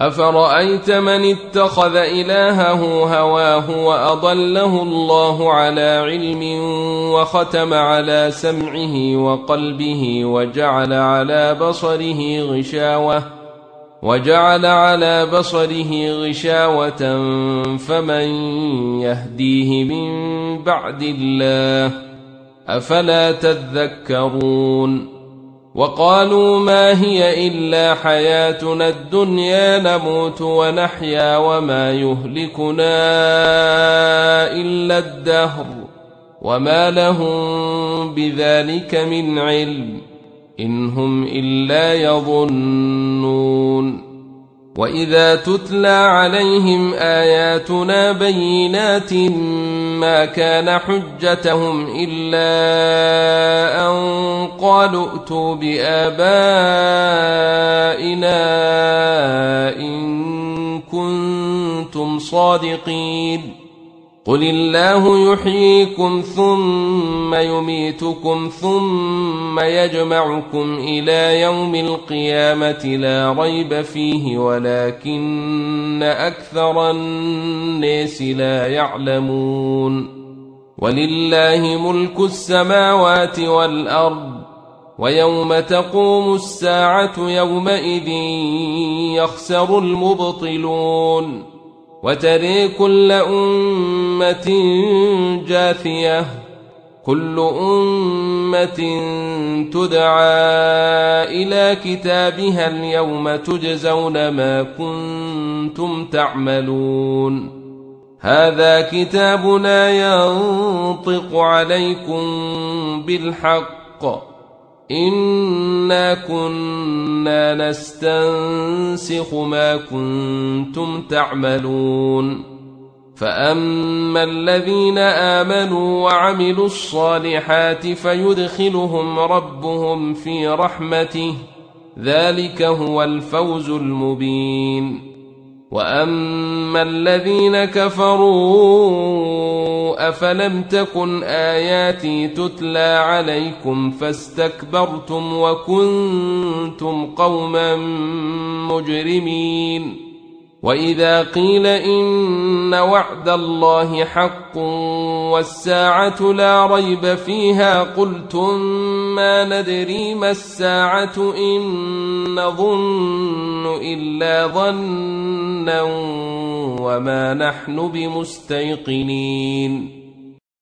أفرأيت من اتخذ إلهه هواه وأضله الله على علم وختم على سمعه وقلبه وجعل على بصره غشاوة فمن يهديه من بعد الله أفلا تذكرون وقالوا ما هي إلا حياتنا الدنيا نموت ونحيا وما يهلكنا إلا الدهر وما لهم بذلك من علم إن هم إلا يظنون وإذا تتلى عليهم آياتنا بينات ما كان حجتهم إلا أن قالوا ائتوا بآبائنا إن كنتم صادقين قل الله يحييكم ثم يميتكم ثم يجمعكم إلى يوم القيامة لا ريب فيه ولكن أكثر الناس لا يعلمون ولله ملك السماوات والأرض ويوم تقوم الساعة يومئذ يخسر المبطلون وترى كل أمة جاثية كل أمة تدعى إلى كتابها اليوم تجزون ما كنتم تعملون هذا كتابنا ينطق عليكم بالحق إنا كنا نستنسخ ما كنتم تعملون فأما الذين آمنوا وعملوا الصالحات فيدخلهم ربهم في رحمته ذلك هو الفوز المبين وأما الذين كفروا أفلم تكن آياتي تتلى عليكم فاستكبرتم وكنتم قوما مجرمين وإذا قيل إن وعد الله حق والساعة لا ريب فيها قلتم ما ندري ما الساعة إن نظن إلا ظنا وما نحن بمستيقنين